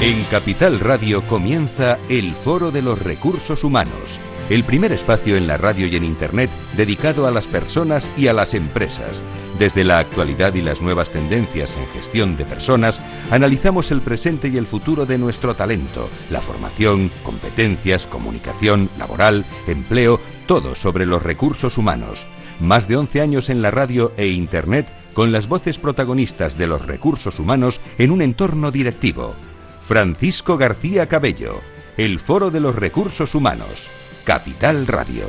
En Capital Radio comienza el Foro de los Recursos Humanos, el primer espacio en la radio y en Internet dedicado a las personas y a las empresas. Desde la actualidad y las nuevas tendencias en gestión de personas, analizamos el presente y el futuro de nuestro talento, la formación, competencias, comunicación, laboral, empleo, todo sobre los recursos humanos. Más de 11 años en la radio e Internet con las voces protagonistas de los recursos humanos en un entorno directivo. Francisco García Cabello, el Foro de los Recursos Humanos, Capital Radio.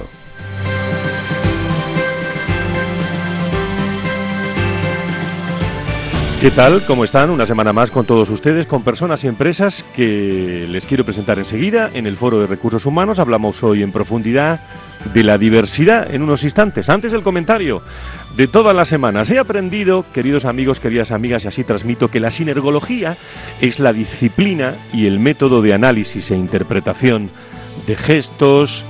¿Qué tal? ¿Cómo están? Una semana más con todos ustedes, con personas y empresas que les quiero presentar enseguida en el Foro de Recursos Humanos. Hablamos hoy en profundidad de la diversidad en unos instantes. Antes del comentario de todas las semanas. He aprendido, queridos amigos, queridas amigas, y así transmito, que la sinergología es la disciplina y el método de análisis e interpretación de gestos,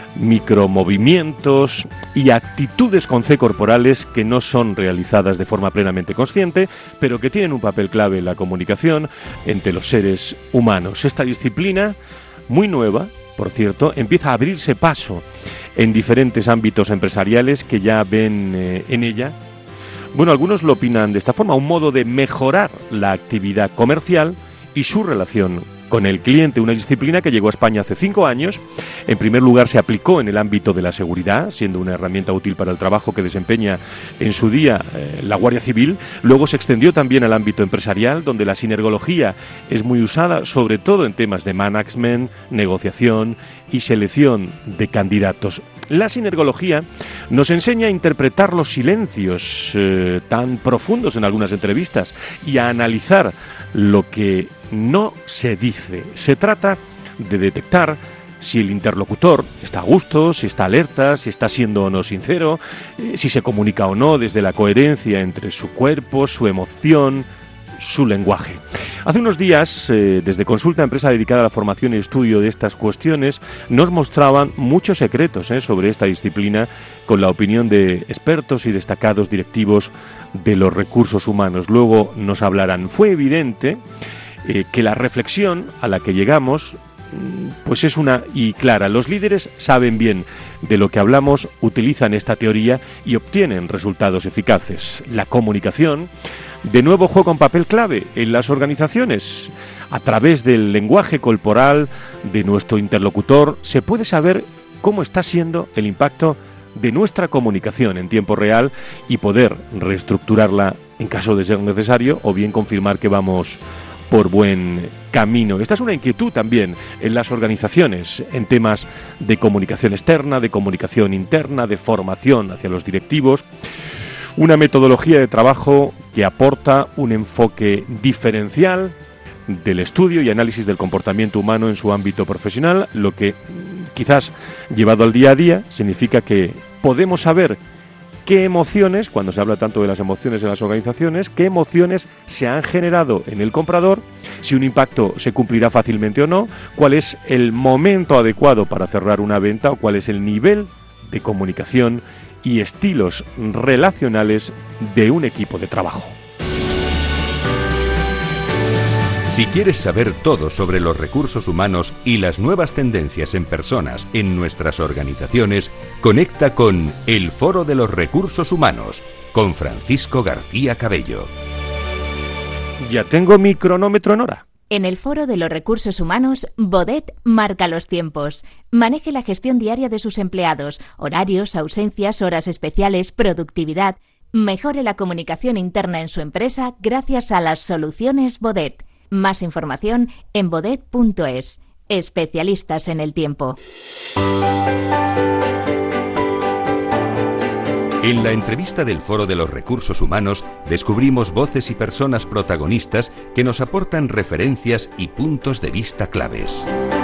micromovimientos y actitudes con C corporales que no son realizadas de forma plenamente consciente, pero que tienen un papel clave en la comunicación entre los seres humanos. Esta disciplina, muy nueva, por cierto, empieza a abrirse paso en diferentes ámbitos empresariales que ya ven en ella, bueno, algunos lo opinan de esta forma, un modo de mejorar la actividad comercial y su relación con el cliente, una disciplina que llegó a España hace 5 años. En primer lugar, se aplicó en el ámbito de la seguridad, siendo una herramienta útil para el trabajo que desempeña en su día la Guardia Civil. Luego se extendió también al ámbito empresarial, donde la sinergología es muy usada, sobre todo en temas de management, negociación y selección de candidatos. La sinergología nos enseña a interpretar los silencios tan profundos en algunas entrevistas y a analizar lo que no se dice. Se trata de detectar si el interlocutor está a gusto, si está alerta, si está siendo o no sincero, si se comunica o no desde la coherencia entre su cuerpo, su emoción, su lenguaje. Hace unos días, desde Consulta, empresa dedicada a la formación y estudio de estas cuestiones, nos mostraban muchos secretos sobre esta disciplina con la opinión de expertos y destacados directivos de los recursos humanos. Luego nos hablarán. Fue evidente que la reflexión a la que llegamos pues es una y clara. Los líderes saben bien de lo que hablamos, utilizan esta teoría y obtienen resultados eficaces. La comunicación, de nuevo, juega un papel clave en las organizaciones. A través del lenguaje corporal de nuestro interlocutor se puede saber cómo está siendo el impacto de nuestra comunicación en tiempo real y poder reestructurarla en caso de ser necesario, o bien confirmar que vamos por buen camino. Esta es una inquietud también en las organizaciones en temas de comunicación externa, de comunicación interna, de formación hacia los directivos. Una metodología de trabajo que aporta un enfoque diferencial del estudio y análisis del comportamiento humano en su ámbito profesional, lo que quizás llevado al día a día significa que podemos saber qué emociones, cuando se habla tanto de las emociones en las organizaciones, qué emociones se han generado en el comprador, si un impacto se cumplirá fácilmente o no, cuál es el momento adecuado para cerrar una venta o cuál es el nivel de comunicación y estilos relacionales de un equipo de trabajo. Si quieres saber todo sobre los recursos humanos y las nuevas tendencias en personas en nuestras organizaciones, conecta con el Foro de los Recursos Humanos, con Francisco García Cabello. Ya tengo mi cronómetro en hora. En el Foro de los Recursos Humanos, Bodet marca los tiempos. Maneje la gestión diaria de sus empleados, horarios, ausencias, horas especiales, productividad. Mejore la comunicación interna en su empresa gracias a las soluciones Bodet. Más información en bodet.es. Especialistas en el tiempo. En la entrevista del Foro de los Recursos Humanos descubrimos voces y personas protagonistas que nos aportan referencias y puntos de vista claves.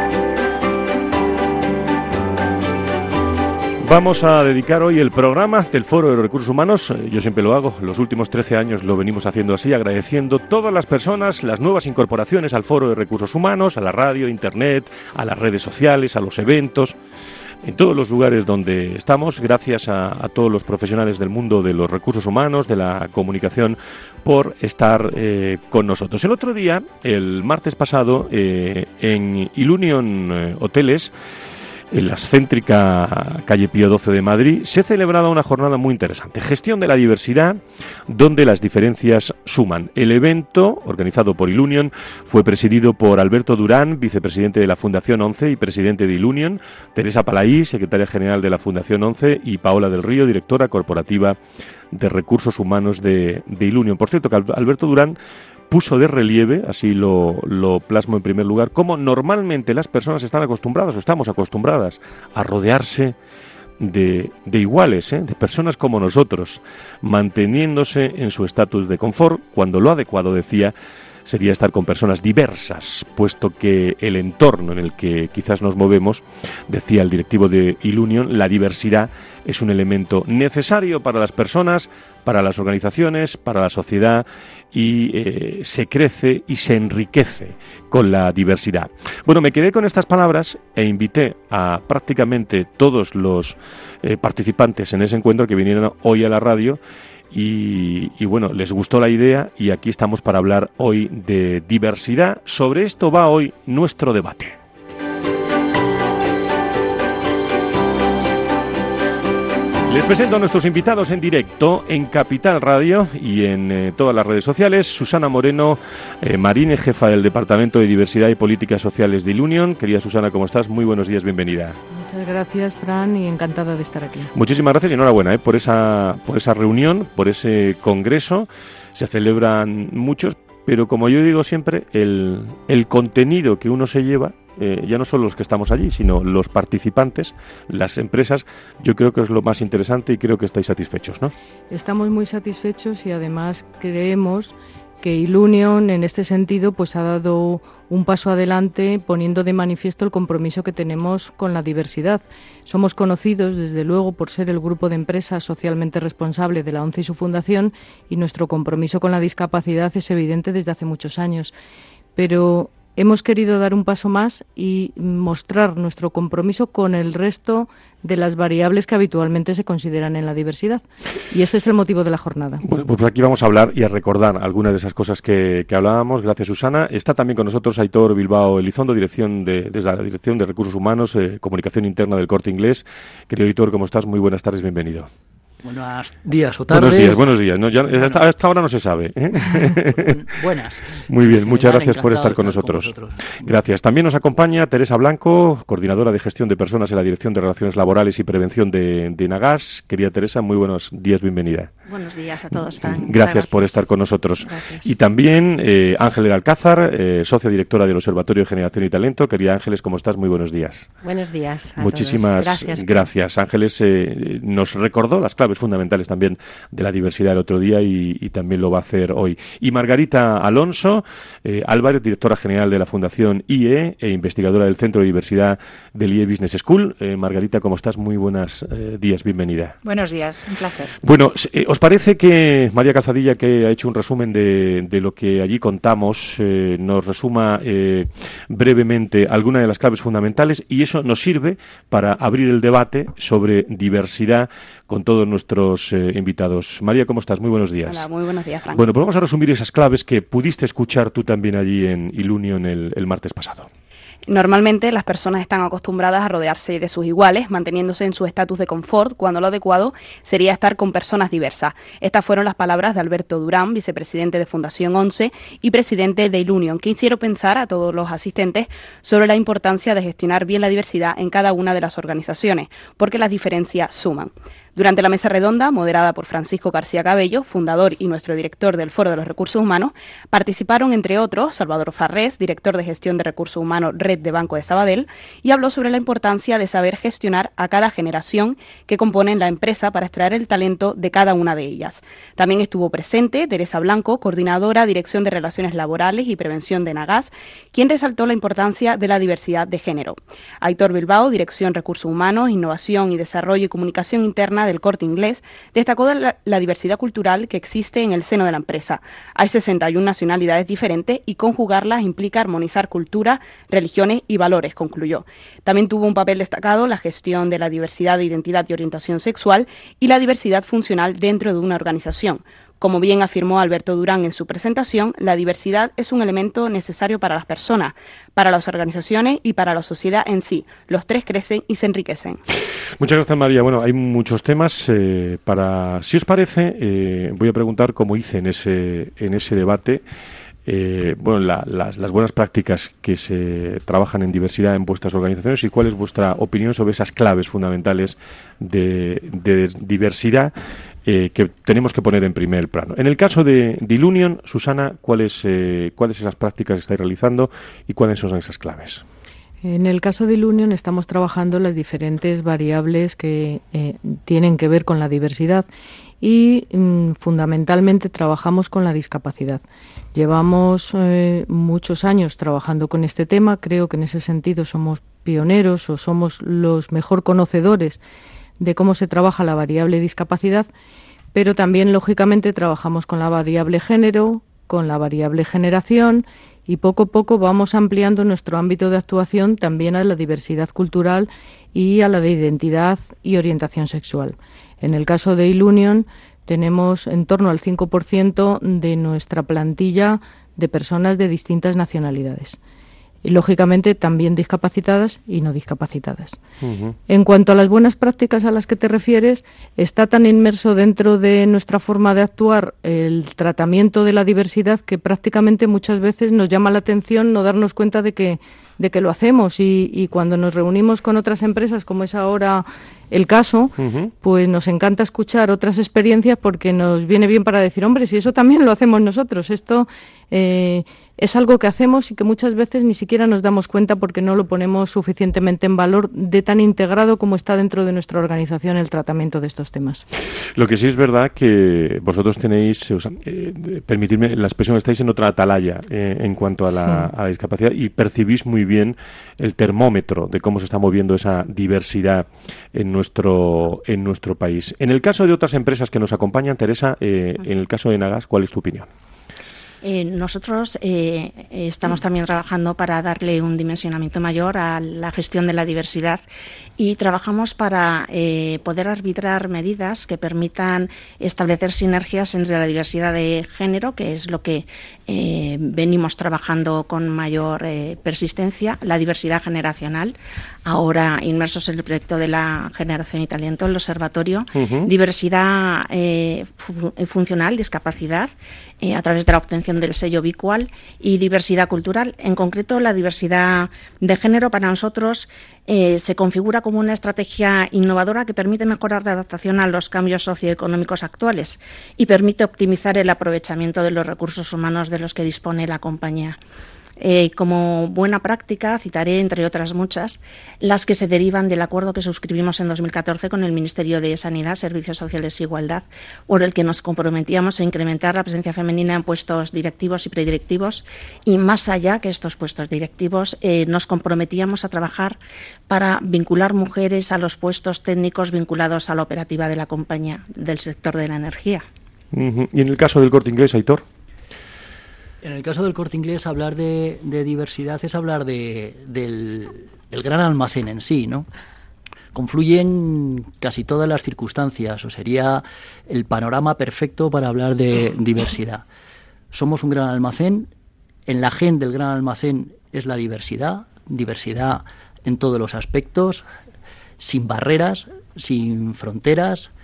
Vamos a dedicar hoy el programa del Foro de Recursos Humanos. Yo siempre lo hago, los últimos 13 años lo venimos haciendo así, agradeciendo todas las personas, las nuevas incorporaciones al Foro de Recursos Humanos, a la radio, internet, a las redes sociales, a los eventos. en todos los lugares donde estamos, gracias a todos los profesionales del mundo de los recursos humanos, de la comunicación, por estar con nosotros. El otro día, el martes pasado, en Ilunion Hoteles, en la céntrica calle Pío XII de Madrid, se ha celebrado una jornada muy interesante, gestión de la diversidad, donde las diferencias suman. El evento, organizado por Ilunion, fue presidido por Alberto Durán, vicepresidente de la Fundación 11 y presidente de Ilunion, Teresa Palaí, secretaria general de la Fundación 11, y Paola del Río, directora corporativa de recursos humanos de Ilunion. Por cierto, que Alberto Durán puso de relieve, así lo plasmo en primer lugar, cómo normalmente las personas están acostumbradas o estamos acostumbradas a rodearse de iguales, de personas como nosotros, manteniéndose en su estatus de confort, cuando lo adecuado, decía, sería estar con personas diversas, puesto que el entorno en el que quizás nos movemos, decía el directivo de Ilunion, la diversidad es un elemento necesario para las personas, para las organizaciones, para la sociedad, y se crece y se enriquece con la diversidad. Bueno, me quedé con estas palabras e invité a prácticamente todos los participantes en ese encuentro que vinieron hoy a la radio. Y bueno, les gustó la idea y aquí estamos para hablar hoy de diversidad. Sobre esto va hoy nuestro debate. Les presento a nuestros invitados en directo en Capital Radio y en todas las redes sociales. Susana Moreno Marine, jefa del Departamento de Diversidad y Políticas Sociales de Ilunion. Querida Susana, ¿cómo estás? Muy buenos días, bienvenida. Muchas gracias, Fran, y encantada de estar aquí. Muchísimas gracias y enhorabuena por esa reunión, por ese congreso. Se celebran muchos, pero como yo digo siempre, el contenido que uno se lleva, ya no solo los que estamos allí, sino los participantes, las empresas, yo creo que es lo más interesante y creo que estáis satisfechos, ¿no? Estamos muy satisfechos y además creemos que Ilunion en este sentido pues ha dado un paso adelante poniendo de manifiesto el compromiso que tenemos con la diversidad. Somos conocidos desde luego por ser el grupo de empresas socialmente responsable de la ONCE y su fundación, y nuestro compromiso con la discapacidad es evidente desde hace muchos años. Pero hemos querido dar un paso más y mostrar nuestro compromiso con el resto de las variables que habitualmente se consideran en la diversidad. Y este es el motivo de la jornada. Bueno, pues aquí vamos a hablar y a recordar algunas de esas cosas que hablábamos. Gracias, Susana. Está también con nosotros Aitor Bilbao Elizondo, desde la Dirección de Recursos Humanos, Comunicación Interna del Corte Inglés. Querido Aitor, ¿cómo estás? Muy buenas tardes, bienvenido. Buenos días o tardes. Buenos días. No, ya, hasta ahora no se sabe. Buenas. Muy bien, muchas gracias por estar con nosotros. Gracias. También nos acompaña Teresa Blanco, coordinadora de gestión de personas en la Dirección de Relaciones Laborales y Prevención de Nagas. Querida Teresa, muy buenos días, bienvenida. Buenos días a todos, Fran. Gracias por estar con nosotros. Gracias. Y también Ángeles Alcázar, socia directora del Observatorio de Generación y Talento. Querida Ángeles, ¿cómo estás? Muy buenos días. Buenos días a Muchísimas todos. Gracias. Ángeles nos recordó las claves fundamentales también de la diversidad el otro día y también lo va a hacer hoy. Y Margarita Alonso Álvarez, directora general de la Fundación IE e investigadora del Centro de Diversidad del IE Business School. Margarita, ¿cómo estás? Muy buenos días, bienvenida. Buenos días, un placer. Bueno, ¿os parece que María Calzadilla, que ha hecho un resumen de lo que allí contamos, nos resuma brevemente algunas de las claves fundamentales, y eso nos sirve para abrir el debate sobre diversidad con todos nuestros invitados? María, ¿cómo estás? Muy buenos días. Hola, muy buenos días, Frank. Bueno, pues vamos a resumir esas claves que pudiste escuchar tú también allí en Ilunion el martes pasado. Normalmente las personas están acostumbradas a rodearse de sus iguales, manteniéndose en su estatus de confort, cuando lo adecuado sería estar con personas diversas. Estas fueron las palabras de Alberto Durán, vicepresidente de Fundación 11 y presidente de Ilunion, que hicieron pensar a todos los asistentes sobre la importancia de gestionar bien la diversidad en cada una de las organizaciones, porque las diferencias suman. Durante la mesa redonda, moderada por Francisco García Cabello, fundador y nuestro director del Foro de los Recursos Humanos, participaron, entre otros, Salvador Farrés, director de Gestión de Recursos Humanos Red de Banco de Sabadell, y habló sobre la importancia de saber gestionar a cada generación que componen la empresa para extraer el talento de cada una de ellas. También estuvo presente Teresa Blanco, coordinadora Dirección de Relaciones Laborales y Prevención de Nagas, quien resaltó la importancia de la diversidad de género. Aitor Bilbao, Dirección Recursos Humanos, Innovación y Desarrollo y Comunicación Interna Susana del Corte Inglés, destacó la diversidad cultural que existe en el seno de la empresa. Hay 61 nacionalidades diferentes y conjugarlas implica armonizar cultura, religiones y valores, concluyó. También tuvo un papel destacado la gestión de la diversidad de identidad y orientación sexual y la diversidad funcional dentro de una organización. Como bien afirmó Alberto Durán en su presentación, la diversidad es un elemento necesario para las personas, para las organizaciones y para la sociedad en sí. Los tres crecen y se enriquecen. Muchas gracias, María. Bueno, hay muchos temas. Si os parece, voy a preguntar, como hice en ese debate, las buenas prácticas que se trabajan en diversidad en vuestras organizaciones y cuál es vuestra opinión sobre esas claves fundamentales de diversidad que tenemos que poner en primer plano. En el caso de Ilunion, Susana, ¿cuáles esas prácticas estáis realizando y cuáles son esas claves? En el caso de Ilunion estamos trabajando las diferentes variables que tienen que ver con la diversidad y fundamentalmente trabajamos con la discapacidad. Llevamos muchos años trabajando con este tema, creo que en ese sentido somos pioneros o somos los mejor conocedores de cómo se trabaja la variable discapacidad, pero también, lógicamente, trabajamos con la variable género, con la variable generación y poco a poco vamos ampliando nuestro ámbito de actuación también a la diversidad cultural y a la de identidad y orientación sexual. En el caso de Ilunion tenemos en torno al 5% de nuestra plantilla de personas de distintas nacionalidades. Y, lógicamente, también discapacitadas y no discapacitadas. Uh-huh. En cuanto a las buenas prácticas a las que te refieres, está tan inmerso dentro de nuestra forma de actuar el tratamiento de la diversidad que prácticamente muchas veces nos llama la atención no darnos cuenta de que lo hacemos y cuando nos reunimos con otras empresas, como es ahora el caso, uh-huh, pues nos encanta escuchar otras experiencias porque nos viene bien para decir, hombre, si eso también lo hacemos nosotros, esto es algo que hacemos y que muchas veces ni siquiera nos damos cuenta porque no lo ponemos suficientemente en valor de tan integrado como está dentro de nuestra organización el tratamiento de estos temas. Lo que sí es verdad que vosotros tenéis, permitidme la expresión, estáis en otra atalaya en cuanto a la discapacidad y percibís muy bien el termómetro de cómo se está moviendo esa diversidad en nuestro país. En el caso de otras empresas que nos acompañan, Teresa, en el caso de Enagas, ¿cuál es tu opinión? Nosotros estamos también trabajando para darle un dimensionamiento mayor a la gestión de la diversidad y trabajamos para poder arbitrar medidas que permitan establecer sinergias entre la diversidad de género, que es lo que venimos trabajando con mayor persistencia, la diversidad generacional, ahora inmersos en el proyecto de la generación y talento, el observatorio, uh-huh, diversidad funcional, discapacidad, a través de la obtención del sello Bicual y diversidad cultural. En concreto, la diversidad de género para nosotros se configura como una estrategia innovadora que permite mejorar la adaptación a los cambios socioeconómicos actuales y permite optimizar el aprovechamiento de los recursos humanos de los que dispone la compañía. Como buena práctica, citaré, entre otras muchas, las que se derivan del acuerdo que suscribimos en 2014 con el Ministerio de Sanidad, Servicios Sociales e Igualdad, por el que nos comprometíamos a incrementar la presencia femenina en puestos directivos y predirectivos y, más allá que estos puestos directivos, nos comprometíamos a trabajar para vincular mujeres a los puestos técnicos vinculados a la operativa de la compañía del sector de la energía. Uh-huh. ¿Y en el caso del Corte Inglés, Aitor? En el caso del Corte Inglés, hablar de diversidad es hablar del gran almacén en sí, ¿no? Confluyen casi todas las circunstancias, o sería el panorama perfecto para hablar de diversidad. Somos un gran almacén, en la gen del gran almacén es la diversidad en todos los aspectos, sin barreras, sin fronteras,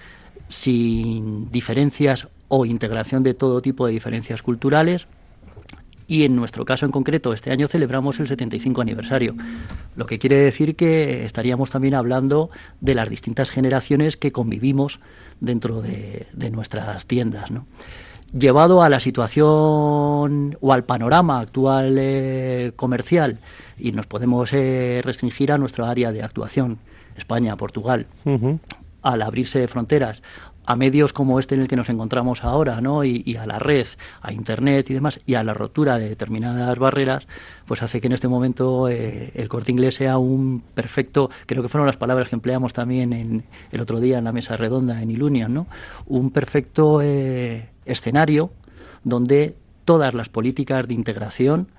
sin diferencias o integración de todo tipo de diferencias culturales. Y en nuestro caso en concreto, este año celebramos el 75 aniversario, lo que quiere decir que estaríamos también hablando de las distintas generaciones que convivimos dentro de nuestras tiendas, ¿no? Llevado a la situación o al panorama actual comercial, y nos podemos restringir a nuestra área de actuación, España, Portugal. Uh-huh. al abrirse fronteras a medios como este en el que nos encontramos ahora, ¿no? Y a la red, a Internet y demás, y a la rotura de determinadas barreras, pues hace que en este momento el Corte Inglés sea un perfecto, creo que fueron las palabras que empleamos también el otro día en la mesa redonda en Ilunion, ¿no? Un perfecto escenario donde todas las políticas de integración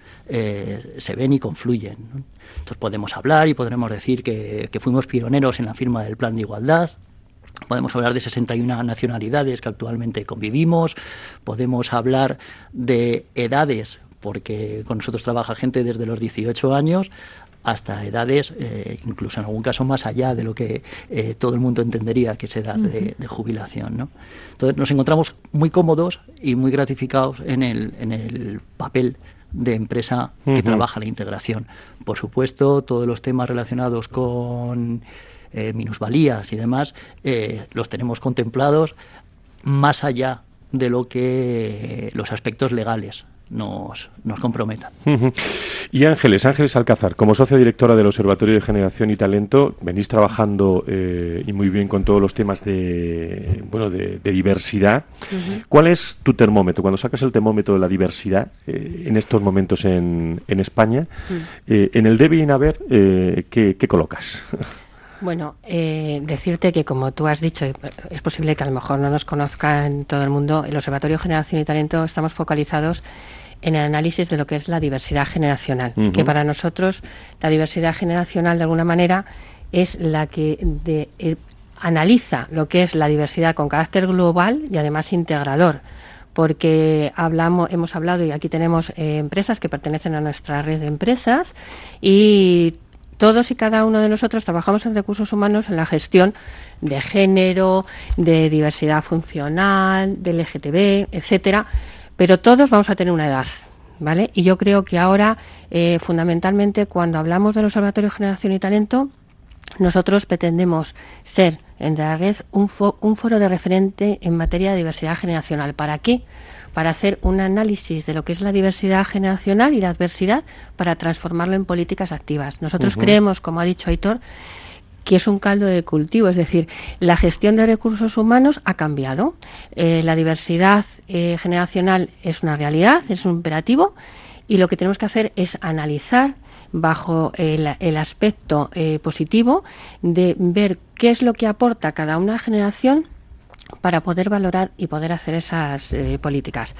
se ven y confluyen, ¿no? Entonces podemos hablar y podremos decir que fuimos pioneros en la firma del Plan de Igualdad. Podemos hablar de 61 nacionalidades que actualmente convivimos, podemos hablar de edades, porque con nosotros trabaja gente desde los 18 años hasta edades, incluso en algún caso más allá de lo que todo el mundo entendería que es edad de jubilación, ¿no? Entonces nos encontramos muy cómodos y muy gratificados en el papel de empresa que trabaja la integración. Por supuesto, todos los temas relacionados con minusvalías y demás, los tenemos contemplados más allá de lo que los aspectos legales nos comprometan. Y Ángeles Alcázar, como socia directora del Observatorio de Generación y Talento, venís trabajando y muy bien con todos los temas de diversidad. ¿Cuál es tu termómetro? Cuando sacas el termómetro de la diversidad en estos momentos en España, en el debe y en haber, ¿qué colocas? Bueno, decirte que, como tú has dicho, es posible que a lo mejor no nos conozcan todo el mundo. El Observatorio de Generación y Talento estamos focalizados en el análisis de lo que es la diversidad generacional, que para nosotros la diversidad generacional, de alguna manera, es la que analiza lo que es la diversidad con carácter global y además integrador, porque hemos hablado, y aquí tenemos empresas que pertenecen a nuestra red de empresas, y todos y cada uno de nosotros trabajamos en recursos humanos en la gestión de género, de diversidad funcional, de LGTB, etcétera, pero todos vamos a tener una edad, ¿vale? Y yo creo que ahora, fundamentalmente, cuando hablamos del Observatorio de Generación y Talento, nosotros pretendemos ser, entre la red, un foro de referente en materia de diversidad generacional. ¿Para qué? Para hacer un análisis de lo que es la diversidad generacional y la adversidad para transformarlo en políticas activas. Nosotros creemos, como ha dicho Aitor, que es un caldo de cultivo, es decir, la gestión de recursos humanos ha cambiado. La diversidad generacional es una realidad, es un imperativo, y lo que tenemos que hacer es analizar bajo el aspecto positivo de ver qué es lo que aporta cada una generación para poder valorar y poder hacer esas políticas.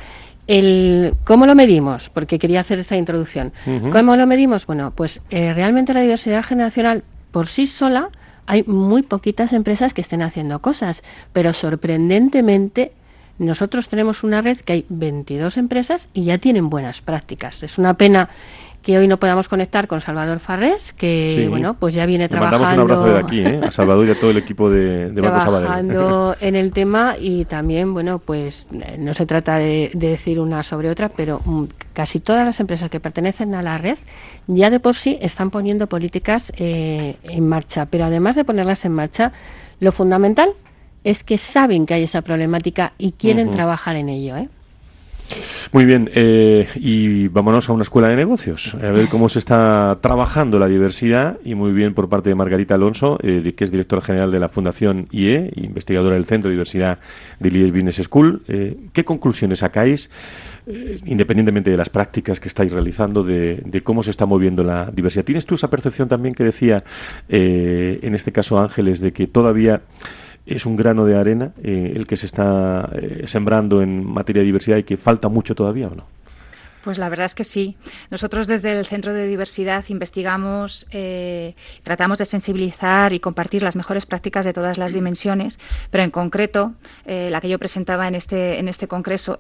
¿Cómo lo medimos? Porque quería hacer esta introducción. ¿Cómo lo medimos? Bueno, pues realmente la diversidad generacional por sí sola, hay muy poquitas empresas que estén haciendo cosas, pero sorprendentemente nosotros tenemos una red que hay 22 empresas y ya tienen buenas prácticas. Es una pena que hoy no podamos conectar con Salvador Farrés, que bueno, pues ya viene trabajando. Le mandamos un abrazo de aquí, a Salvador y a todo el equipo de Banco Sabadell. Trabajando en el tema, y también, bueno, pues no se trata de decir una sobre otra, pero casi todas las empresas que pertenecen a la red ya de por sí están poniendo políticas en marcha. Pero además de ponerlas en marcha, lo fundamental es que saben que hay esa problemática y quieren trabajar en ello, Muy bien, y vámonos a una escuela de negocios, a ver cómo se está trabajando la diversidad, y muy bien por parte de Margarita Alonso, que es directora general de la Fundación IE, investigadora del Centro de Diversidad de IES Business School. ¿Qué conclusiones sacáis, independientemente de las prácticas que estáis realizando, de cómo se está moviendo la diversidad? ¿Tienes tú esa percepción también que decía, en este caso Ángeles, de que todavía es un grano de arena el que se está sembrando en materia de diversidad y que falta mucho todavía, o no? Pues la verdad es que sí. Nosotros desde el Centro de Diversidad investigamos, tratamos de sensibilizar y compartir las mejores prácticas de todas las dimensiones, pero en concreto la que yo presentaba en este congreso,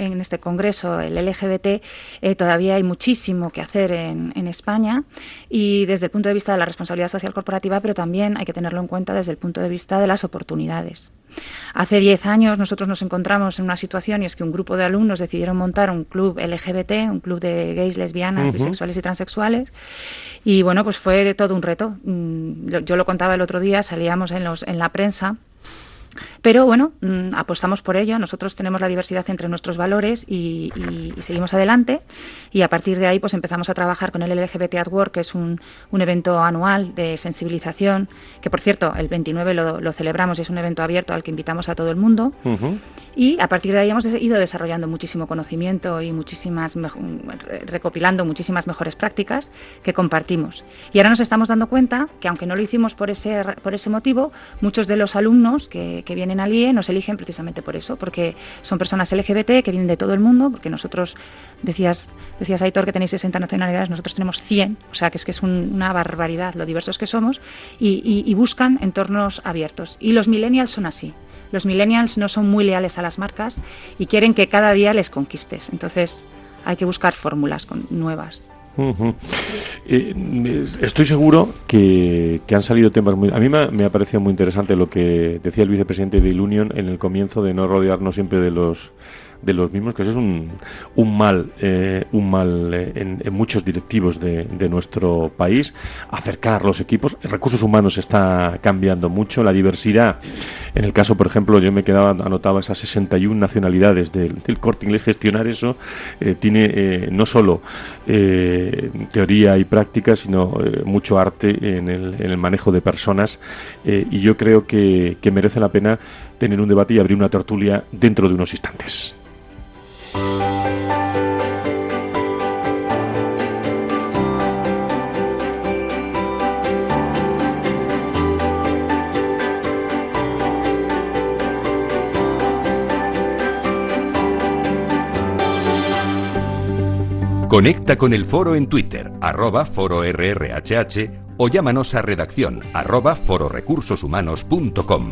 el LGBT, todavía hay muchísimo que hacer en España, y desde el punto de vista de la responsabilidad social corporativa, pero también hay que tenerlo en cuenta desde el punto de vista de las oportunidades. Hace 10 años nosotros nos encontramos en una situación, y es que un grupo de alumnos decidieron montar un club LGBT, un club de gays, lesbianas, bisexuales y transexuales, y bueno, pues fue todo un reto. Yo lo contaba el otro día, salíamos en la prensa Pero bueno, apostamos por ello. Nosotros tenemos la diversidad entre nuestros valores y seguimos adelante. Y a partir de ahí pues empezamos a trabajar con el LGBT at Work, que es un evento anual de sensibilización, que por cierto el 29 lo celebramos y es un evento abierto al que invitamos a todo el mundo. Y a partir de ahí hemos ido desarrollando muchísimo conocimiento y recopilando muchísimas mejores prácticas que compartimos. Y ahora nos estamos dando cuenta que aunque no lo hicimos por ese motivo, muchos de los alumnos que vienen al IE nos eligen precisamente por eso, porque son personas LGBT que vienen de todo el mundo, porque nosotros, decías Aitor que tenéis 60 nacionalidades, nosotros tenemos 100, o sea que es una barbaridad lo diversos que somos, y buscan entornos abiertos. Y los millennials son así. Los millennials no son muy leales a las marcas y quieren que cada día les conquistes. Entonces hay que buscar fórmulas nuevas. Estoy seguro que han salido temas muy... A mí me ha parecido muy interesante lo que decía el vicepresidente de Ilunion en el comienzo, de no rodearnos siempre de los mismos, que eso es un mal en muchos directivos de nuestro país. Acercar los equipos. Recursos humanos está cambiando mucho. La diversidad, en el caso, por ejemplo, yo anotaba esas 61 nacionalidades del Corte Inglés. Gestionar eso tiene no solo teoría y práctica, sino mucho arte en el manejo de personas, y yo creo que merece la pena tener un debate y abrir una tertulia dentro de unos instantes. Conecta con el foro en Twitter, @fororrhh, o llámanos a redacción @fororecursoshumanos.com.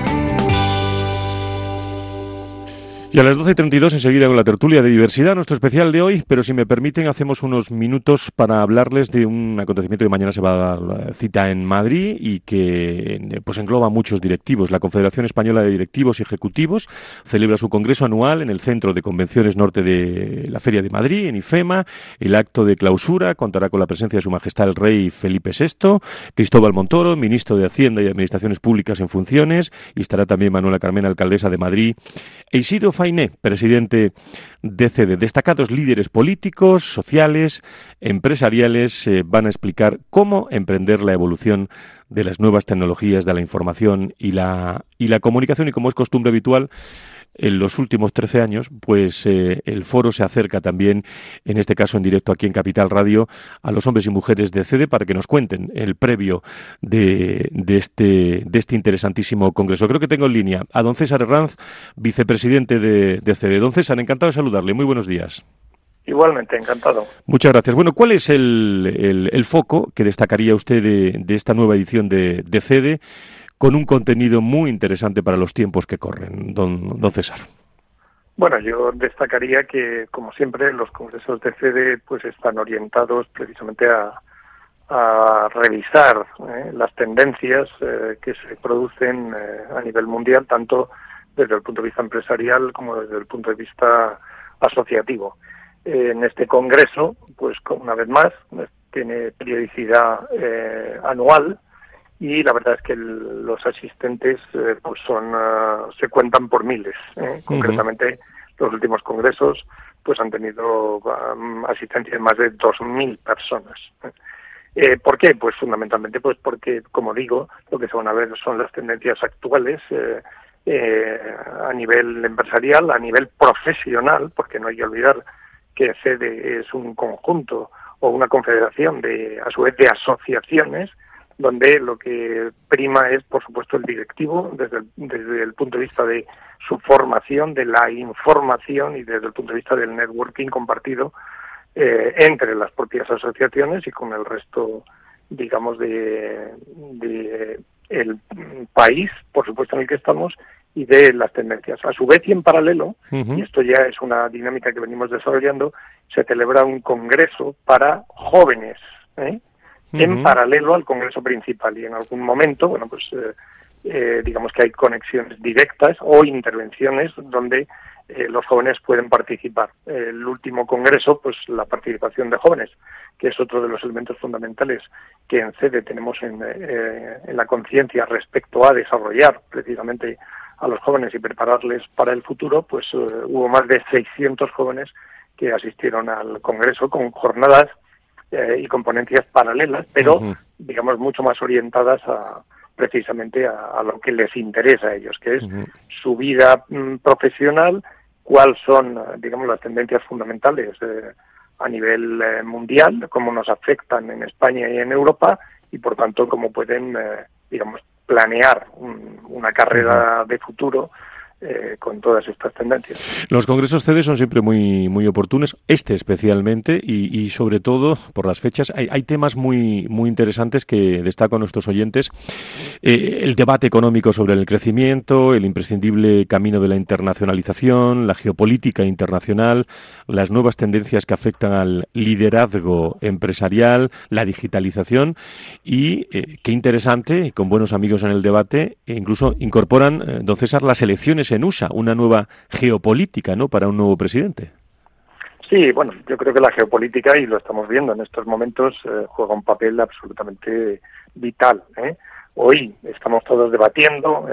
Y a las 12:32 enseguida con la tertulia de diversidad, nuestro especial de hoy, pero si me permiten hacemos unos minutos para hablarles de un acontecimiento que mañana se va a dar la cita en Madrid y que pues engloba a muchos directivos. La Confederación Española de Directivos y Ejecutivos celebra su congreso anual en el Centro de Convenciones Norte de la Feria de Madrid, en IFEMA. El acto de clausura contará con la presencia de Su Majestad el Rey Felipe VI, Cristóbal Montoro, ministro de Hacienda y Administraciones Públicas en funciones, y estará también Manuela Carmena, alcaldesa de Madrid, e Isidro Fainé, presidente de CEDE. Destacados líderes políticos, sociales, empresariales van a explicar cómo emprender la evolución de las nuevas tecnologías de la información y la comunicación, y como es costumbre habitual en los últimos 13 años, pues el foro se acerca también, en este caso en directo aquí en Capital Radio, a los hombres y mujeres de CEDE para que nos cuenten el previo de este interesantísimo congreso. Creo que tengo en línea a don César Herranz, vicepresidente de CEDE. Don César, encantado de saludarle. Muy buenos días. Igualmente, encantado. Muchas gracias. Bueno, ¿cuál es el foco que destacaría usted de esta nueva edición de CEDE, con un contenido muy interesante para los tiempos que corren, don César? Bueno, yo destacaría que, como siempre, los congresos de CEDE pues están orientados precisamente a revisar las tendencias que se producen a nivel mundial, tanto desde el punto de vista empresarial como desde el punto de vista asociativo. En este congreso, pues una vez más, tiene periodicidad anual, y la verdad es que los asistentes pues se cuentan por miles. Concretamente, los últimos congresos pues han tenido asistencia de más de 2.000 personas. ¿Por qué? Pues fundamentalmente pues porque, como digo, lo que se van a ver son las tendencias actuales a nivel empresarial, a nivel profesional, porque no hay que olvidar que CEDE es un conjunto o una confederación a su vez de asociaciones, donde lo que prima es, por supuesto, el directivo, desde el punto de vista de su formación, de la información y desde el punto de vista del networking compartido entre las propias asociaciones y con el resto, digamos, de el país, por supuesto, en el que estamos, y de las tendencias. A su vez y en paralelo, y esto ya es una dinámica que venimos desarrollando, se celebra un congreso para jóvenes, en paralelo al congreso principal, y en algún momento, bueno, pues digamos que hay conexiones directas o intervenciones donde los jóvenes pueden participar. El último congreso, pues la participación de jóvenes, que es otro de los elementos fundamentales que en CEDE tenemos en la conciencia respecto a desarrollar precisamente a los jóvenes y prepararles para el futuro, pues hubo más de 600 jóvenes que asistieron al Congreso con jornadas y con ponencias paralelas, pero digamos mucho más orientadas precisamente a lo que les interesa a ellos, que es su vida profesional, cuáles son, digamos, las tendencias fundamentales a nivel mundial, cómo nos afectan en España y en Europa, y por tanto cómo pueden, digamos, planear una carrera de futuro con todas estas tendencias. Los congresos CEDE son siempre muy muy oportunos, especialmente, y sobre todo por las fechas. Hay temas muy interesantes que destaco a nuestros oyentes. El debate económico sobre el crecimiento, el imprescindible camino de la internacionalización, la geopolítica internacional, las nuevas tendencias que afectan al liderazgo empresarial, la digitalización, y qué interesante, con buenos amigos en el debate, incluso incorporan, don César, las elecciones en USA, una nueva geopolítica, ¿no?, para un nuevo presidente. Sí, bueno, yo creo que la geopolítica, y lo estamos viendo en estos momentos, juega un papel absolutamente vital. Hoy estamos todos debatiendo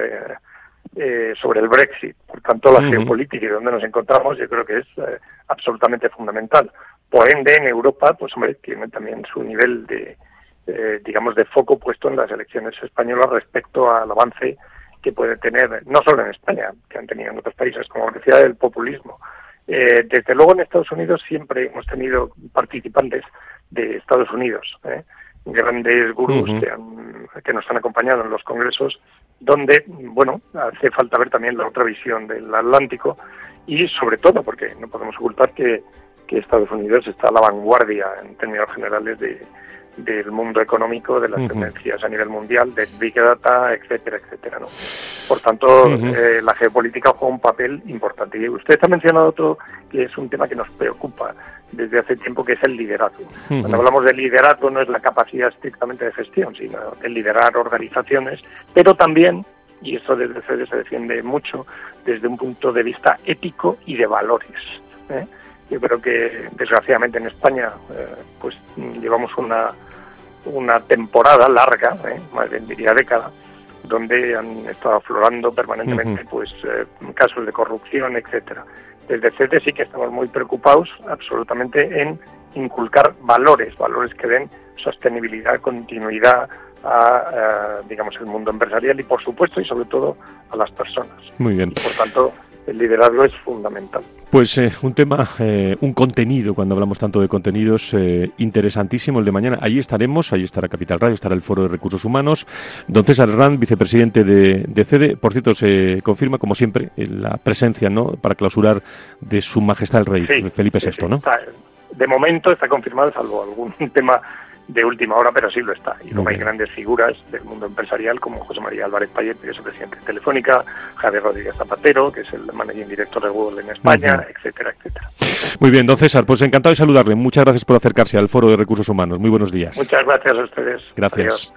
sobre el Brexit, por tanto la geopolítica y donde nos encontramos yo creo que es absolutamente fundamental. Por ende, en Europa, pues hombre, tiene también su nivel de, digamos, de foco puesto en las elecciones españolas respecto al avance que puede tener, no solo en España, que han tenido en otros países, como decía, el populismo. Desde luego en Estados Unidos siempre hemos tenido participantes de Estados Unidos, grandes gurús que nos han acompañado en los congresos, donde, bueno, hace falta ver también la otra visión del Atlántico, y sobre todo, porque no podemos ocultar que Estados Unidos está a la vanguardia en términos generales del mundo económico, de las tendencias a nivel mundial, de Big Data, etcétera, etcétera, ¿no? Por tanto, la geopolítica juega un papel importante. Y usted ha mencionado otro que es un tema que nos preocupa desde hace tiempo, que es el liderazgo. Cuando hablamos de liderazgo no es la capacidad estrictamente de gestión, sino el liderar organizaciones, pero también, y esto desde CEDE se defiende mucho, desde un punto de vista ético y de valores. Yo creo que, desgraciadamente, en España pues llevamos una temporada larga, más bien diría década, donde han estado aflorando permanentemente pues casos de corrupción, etcétera. Desde CEDE sí que estamos muy preocupados absolutamente en inculcar valores que den sostenibilidad, continuidad a digamos, el mundo empresarial y, por supuesto, y sobre todo a las personas. Muy bien. Y, por tanto, el liderazgo es fundamental. Pues un tema, un contenido, cuando hablamos tanto de contenidos, interesantísimo el de mañana. Allí estaremos, allí estará Capital Radio, estará el Foro de Recursos Humanos. Don César Herrán, vicepresidente de CEDE. Por cierto, se confirma, como siempre, la presencia, ¿no?, para clausurar de Su Majestad el Rey, Felipe VI, ¿no? De momento está confirmado, salvo algún tema de última hora, pero sí lo está. Y luego hay grandes figuras del mundo empresarial como José María Álvarez Payet, que es el presidente de Telefónica, Javier Rodríguez Zapatero, que es el managing director de Google en España, etcétera, etcétera. Muy bien, don César, pues encantado de saludarle. Muchas gracias por acercarse al Foro de Recursos Humanos. Muy buenos días. Muchas gracias a ustedes. Gracias.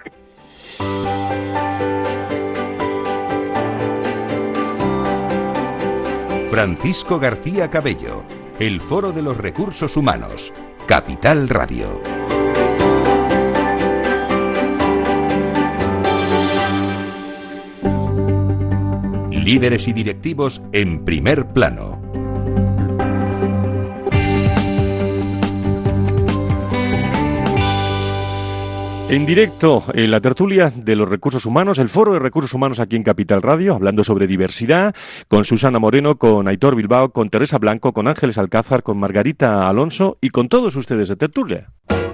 Adiós. Francisco García Cabello, el Foro de los Recursos Humanos, Capital Radio. Líderes y directivos en primer plano. En directo, en la tertulia de los recursos humanos, el Foro de Recursos Humanos aquí en Capital Radio, hablando sobre diversidad, con Susana Moreno, con Aitor Bilbao, con Teresa Blanco, con Ángeles Alcázar, con Margarita Alonso y con todos ustedes de tertulia.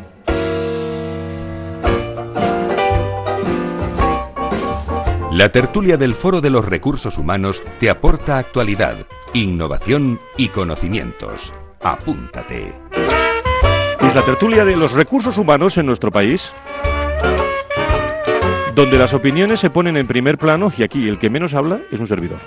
La tertulia del Foro de los Recursos Humanos te aporta actualidad, innovación y conocimientos. Apúntate. Es la tertulia de los recursos humanos en nuestro país, donde las opiniones se ponen en primer plano y aquí el que menos habla es un servidor.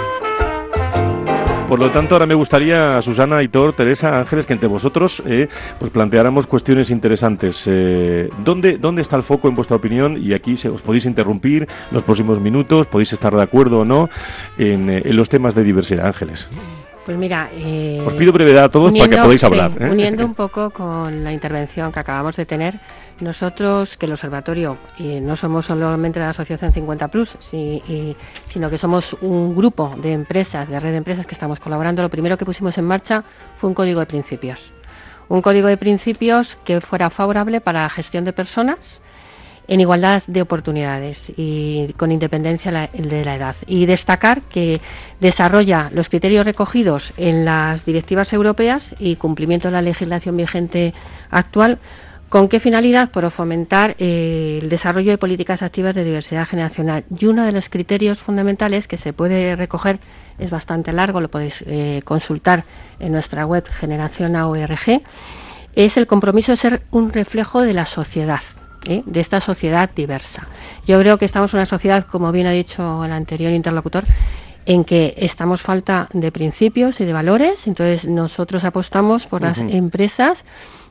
Por lo tanto, ahora me gustaría, Susana, Aitor, Teresa, Ángeles, que entre vosotros pues planteáramos cuestiones interesantes. ¿Dónde está el foco en vuestra opinión? Y aquí os podéis interrumpir los próximos minutos, podéis estar de acuerdo o no en los temas de diversidad. Ángeles. Pues mira, os pido brevedad a todos para que podáis hablar. Uniendo un poco con la intervención que acabamos de tener, Nosotros, que el observatorio, no somos solamente la asociación 50+, sino que somos un grupo de empresas, de red de empresas que estamos colaborando, lo primero que pusimos en marcha fue un código de principios. Un código de principios que fuera favorable para la gestión de personas en igualdad de oportunidades y con independencia de la edad. Y destacar que desarrolla los criterios recogidos en las directivas europeas y cumplimiento de la legislación vigente actual. ¿Con qué finalidad? Por fomentar el desarrollo de políticas activas de diversidad generacional. Y uno de los criterios fundamentales que se puede recoger, es bastante largo, lo podéis consultar en nuestra web Generación.org, es el compromiso de ser un reflejo de la sociedad, de esta sociedad diversa. Yo creo que estamos en una sociedad, como bien ha dicho el anterior interlocutor, en que estamos falta de principios y de valores. Entonces nosotros apostamos por las empresas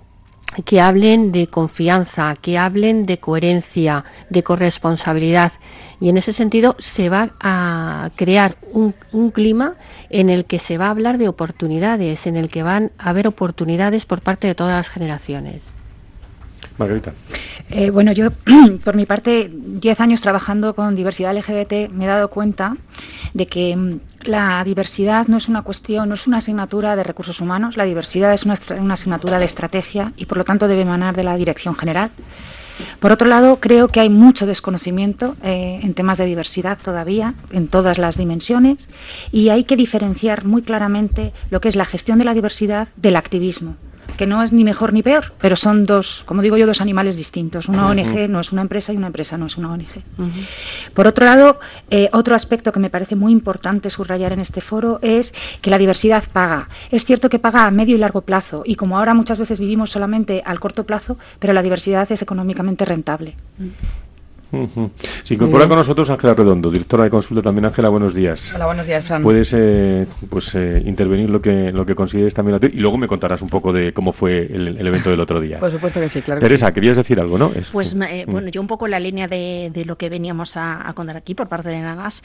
que hablen de confianza, que hablen de coherencia, de corresponsabilidad. Y en ese sentido se va a crear un clima en el que se va a hablar de oportunidades, en el que van a haber oportunidades por parte de todas las generaciones. Margarita. Bueno, yo, por mi parte, 10 años trabajando con diversidad LGBT, me he dado cuenta de que la diversidad no es una cuestión, no es una asignatura de recursos humanos, la diversidad es una asignatura de estrategia y, por lo tanto, debe emanar de la dirección general. Por otro lado, creo que hay mucho desconocimiento en temas de diversidad todavía, en todas las dimensiones, y hay que diferenciar muy claramente lo que es la gestión de la diversidad del activismo, que no es ni mejor ni peor, pero son dos, como digo yo, dos animales distintos. Una ONG no es una empresa y una empresa no es una ONG. Por otro lado, otro aspecto que me parece muy importante subrayar en este foro es que la diversidad paga. Es cierto que paga a medio y largo plazo, y como ahora muchas veces vivimos solamente al corto plazo, pero la diversidad es económicamente rentable. Se incorpora con nosotros Ángela Redondo, directora de consulta también. Ángela, buenos días. Hola, buenos días, Fran. Puedes intervenir lo que consideres también y luego me contarás un poco de cómo fue el evento del otro día. Por supuesto que sí, claro. Teresa, que sí. Querías decir algo, ¿no? Bueno, yo un poco en la línea de lo que veníamos a contar aquí por parte de Nagas,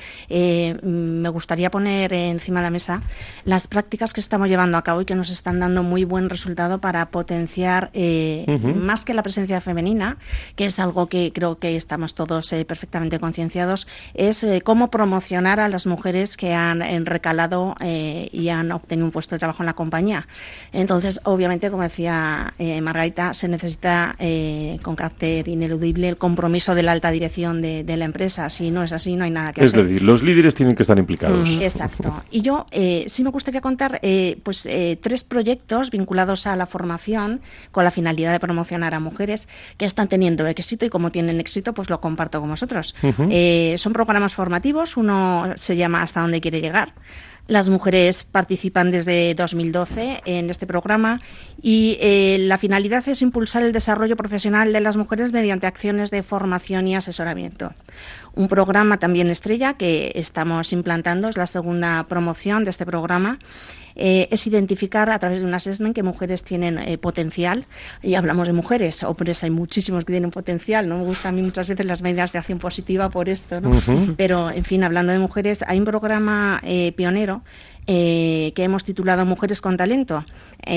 me gustaría poner encima de la mesa las prácticas que estamos llevando a cabo y que nos están dando muy buen resultado para potenciar más que la presencia femenina, que es algo que creo que estamos todos perfectamente concienciados, es cómo promocionar a las mujeres que han recalado y han obtenido un puesto de trabajo en la compañía. Entonces, obviamente, como decía Margarita, se necesita con carácter ineludible el compromiso de la alta dirección de la empresa. Si no es así, no hay nada que hacer. Es decir, los líderes tienen que estar implicados. Exacto. Y yo sí me gustaría contar 3 proyectos vinculados a la formación con la finalidad de promocionar a mujeres que están teniendo éxito, y como tienen éxito, pues lo comparto con vosotros. Son programas formativos. Uno se llama ¿Hasta dónde quiere llegar? Las mujeres participan desde 2012 en este programa y la finalidad es impulsar el desarrollo profesional de las mujeres mediante acciones de formación y asesoramiento. Un programa también estrella que estamos implantando, es la segunda promoción de este programa, es identificar a través de un assessment que mujeres tienen potencial. Y hablamos de mujeres, hombres hay muchísimos que tienen potencial. No me gustan a mí muchas veces las medidas de acción positiva por esto, ¿no? Pero, en fin, hablando de mujeres, hay un programa pionero que hemos titulado Mujeres con Talento.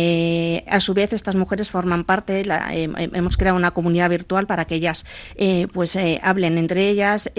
A su vez, estas mujeres forman parte, hemos creado una comunidad virtual para que ellas hablen entre ellas,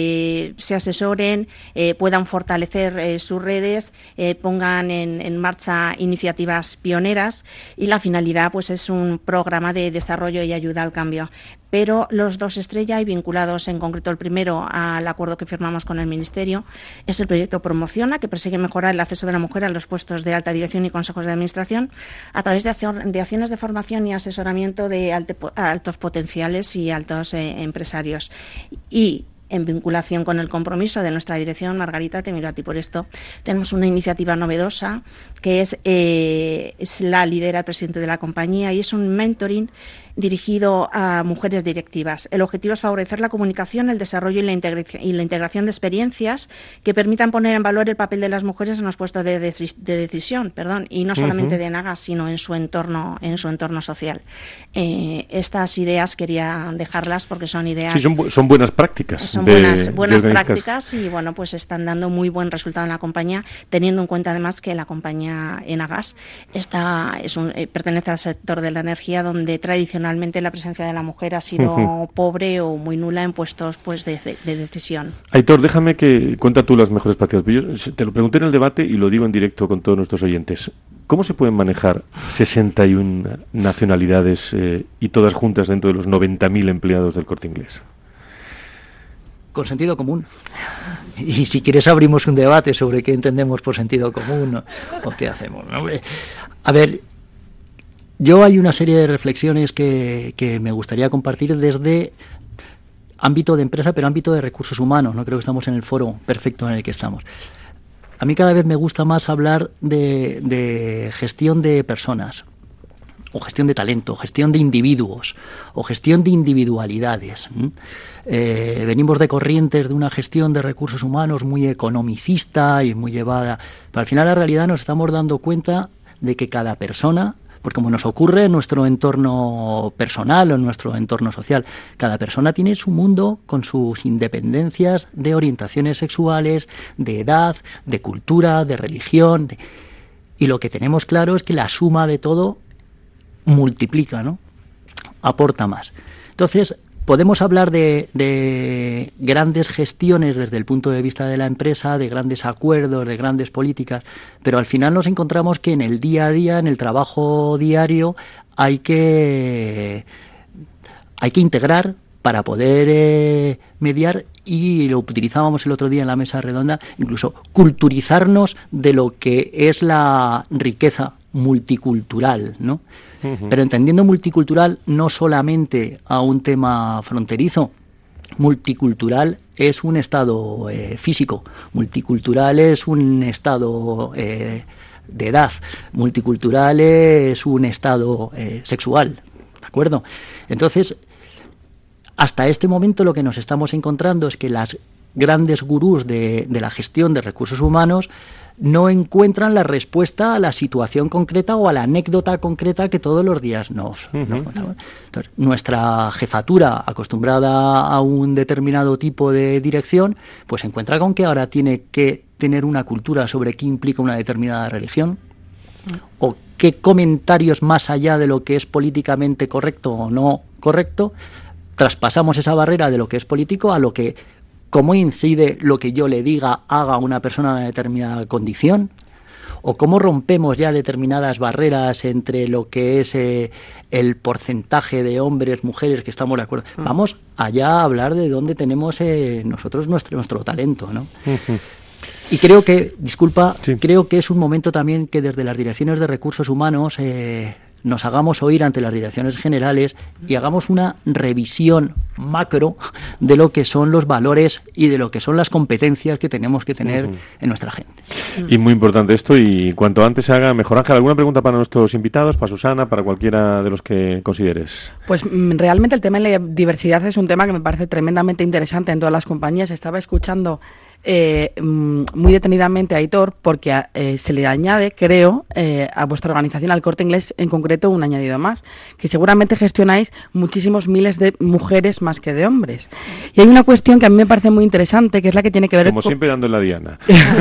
se asesoren, puedan fortalecer sus redes, pongan en marcha iniciativas pioneras, y la finalidad pues es un programa de desarrollo y ayuda al cambio. Pero los 2 estrella, y vinculados en concreto el primero al acuerdo que firmamos con el Ministerio, es el proyecto Promociona, que persigue mejorar el acceso de la mujer a los puestos de alta dirección y consejos de administración a través de acciones de formación y asesoramiento de altos potenciales y altos empresarios. Y en vinculación con el compromiso de nuestra dirección, Margarita, te miro a ti por esto, tenemos una iniciativa novedosa que es la lidera el presidente de la compañía, y es un mentoring dirigido a mujeres directivas. El objetivo es favorecer la comunicación, el desarrollo y la integración de experiencias que permitan poner en valor el papel de las mujeres en los puestos de decisión, y no solamente de Nagas, sino en su entorno social. Estas ideas quería dejarlas porque son ideas... Sí, son buenas prácticas. son buenas prácticas y bueno, pues están dando muy buen resultado en la compañía, teniendo en cuenta además que la compañía Enagas pertenece al sector de la energía, donde tradicionalmente la presencia de la mujer ha sido pobre o muy nula en puestos pues de decisión. Aitor, déjame que cuenta tú las mejores prácticas. Yo te lo pregunté en el debate y lo digo en directo con todos nuestros oyentes. ¿Cómo se pueden manejar 61 nacionalidades y todas juntas dentro de los 90.000 empleados del Corte Inglés? Con sentido común. Y si quieres abrimos un debate sobre qué entendemos por sentido común o qué hacemos, ¿no? A ver, yo hay una serie de reflexiones que me gustaría compartir desde ámbito de empresa, pero ámbito de recursos humanos. No creo que estamos en el foro perfecto en el que estamos. A mí cada vez me gusta más hablar de gestión de personas, o gestión de talento, gestión de individuos, o gestión de individualidades. Venimos de corrientes de una gestión de recursos humanos muy economicista y muy llevada, pero al final la realidad nos estamos dando cuenta de que cada persona, porque como nos ocurre en nuestro entorno personal o en nuestro entorno social, cada persona tiene su mundo con sus independencias de orientaciones sexuales, de edad, de cultura, de religión, y lo que tenemos claro es que la suma de todo multiplica, ¿no? Aporta más. Entonces, podemos hablar de grandes gestiones desde el punto de vista de la empresa, de grandes acuerdos, de grandes políticas, pero al final nos encontramos que en el día a día, en el trabajo diario, hay que integrar para poder mediar, y lo utilizábamos el otro día en la mesa redonda, incluso culturizarnos de lo que es la riqueza multicultural, ¿no? Pero entendiendo multicultural no solamente a un tema fronterizo. Multicultural es un estado físico, multicultural es un estado de edad, multicultural es un estado sexual, ¿de acuerdo? Entonces, hasta este momento lo que nos estamos encontrando es que las grandes gurús de la gestión de recursos humanos no encuentran la respuesta a la situación concreta o a la anécdota concreta que todos los días nos contamos. Entonces, nuestra jefatura, acostumbrada a un determinado tipo de dirección, pues se encuentra con que ahora tiene que tener una cultura sobre qué implica una determinada religión, o qué comentarios más allá de lo que es políticamente correcto o no correcto, traspasamos esa barrera de lo que es político a lo que, cómo incide lo que yo le diga, haga una persona en una determinada condición, o cómo rompemos ya determinadas barreras entre lo que es el porcentaje de hombres, mujeres, que estamos de acuerdo. Vamos allá a hablar de dónde tenemos nosotros nuestro talento, ¿no? Y creo que, creo que es un momento también que desde las direcciones de recursos humanos nos hagamos oír ante las direcciones generales y hagamos una revisión macro de lo que son los valores y de lo que son las competencias que tenemos que tener en nuestra gente. Y muy importante esto, y cuanto antes se haga mejor. Ángel, ¿alguna pregunta para nuestros invitados, para Susana, para cualquiera de los que consideres? Pues realmente el tema de la diversidad es un tema que me parece tremendamente interesante en todas las compañías. Estaba escuchando muy detenidamente a Aitor, porque se le añade, creo, a vuestra organización, al Corte Inglés en concreto, un añadido más, que seguramente gestionáis muchísimos miles de mujeres más que de hombres. Y hay una cuestión que a mí me parece muy interesante, que es la que tiene que ver como siempre dando en la diana